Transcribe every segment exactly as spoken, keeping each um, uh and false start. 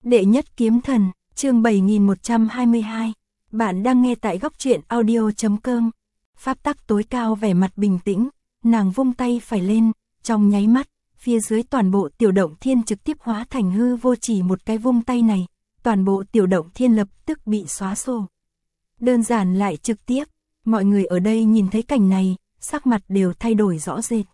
Đệ nhất kiếm thần, chương bảy nghìn một trăm hai mươi hai. Bạn đang nghe tại góc truyện audio chấm com. Pháp tắc tối cao vẻ mặt bình tĩnh, nàng vung tay phải lên, trong nháy mắt, phía dưới toàn bộ tiểu động thiên trực tiếp hóa thành hư vô, chỉ một cái vung tay này, toàn bộ tiểu động thiên lập tức bị xóa sổ. Đơn giản lại trực tiếp, mọi người ở đây nhìn thấy cảnh này, sắc mặt đều thay đổi rõ rệt.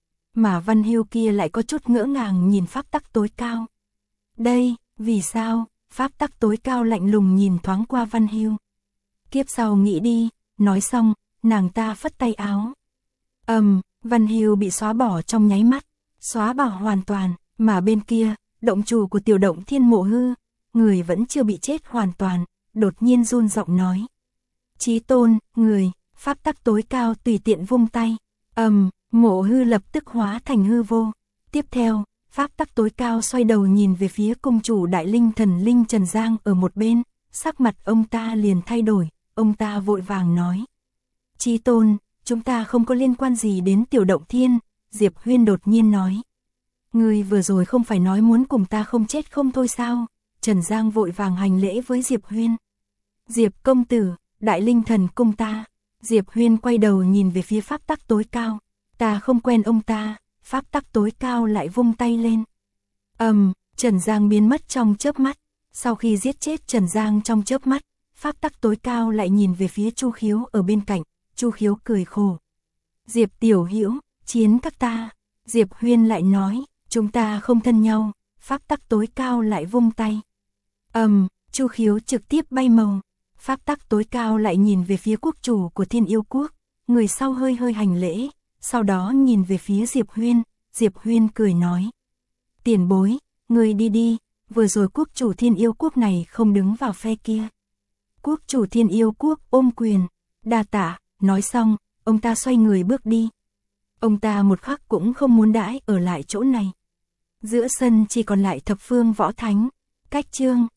Mà Văn Hưu kia lại có chút ngỡ ngàng nhìn pháp tắc tối cao. Đây, vì sao? Pháp tắc tối cao lạnh lùng nhìn thoáng qua Văn Hưu. Kiếp sau nghĩ đi, nói xong, nàng ta phất tay áo. Ầm, um, Văn Hưu bị xóa bỏ trong nháy mắt, xóa bỏ hoàn toàn, mà bên kia, động chủ của tiểu động thiên Mộ Hư, người vẫn chưa bị chết hoàn toàn, đột nhiên run giọng nói. Chí tôn, người, pháp tắc tối cao tùy tiện vung tay. Ầm, um, Mộ Hư lập tức hóa thành hư vô. Tiếp theo, pháp tắc tối cao xoay đầu nhìn về phía cung chủ đại linh thần linh Trần Giang ở một bên, sắc mặt ông ta liền thay đổi, ông ta vội vàng nói. Chí tôn, chúng ta không có liên quan gì đến tiểu động thiên, Diệp Huyên đột nhiên nói. Ngươi vừa rồi không phải nói muốn cùng ta không chết không thôi sao? Trần Giang vội vàng hành lễ với Diệp Huyên. Diệp công tử, đại linh thần cung ta. Diệp Huyên quay đầu nhìn về phía pháp tắc tối cao. Ta không quen ông ta. Pháp tắc tối cao lại vung tay lên. Ầm, um, Trần Giang biến mất trong chớp mắt. Sau khi giết chết Trần Giang trong chớp mắt, pháp tắc tối cao lại nhìn về phía Chu Khiếu ở bên cạnh. Chu Khiếu cười khổ. Diệp tiểu hữu, chiến các ta. Diệp Huyên lại nói, chúng ta không thân nhau. Pháp tắc tối cao lại vung tay. Ầm, um, Chu Khiếu trực tiếp bay màu. Pháp tắc tối cao lại nhìn về phía quốc chủ của Thiên Yêu Quốc. Người sau hơi hơi hành lễ. Sau đó nhìn về phía Diệp Huyên, Diệp Huyên cười nói. Tiền bối, người đi đi, vừa rồi quốc chủ Thiên Yêu Quốc này không đứng vào phe kia. Quốc chủ Thiên Yêu Quốc ôm quyền, đa tạ, nói xong, ông ta xoay người bước đi. Ông ta một khắc cũng không muốn đãi ở lại chỗ này. Giữa sân chỉ còn lại thập phương võ thánh, cách chương,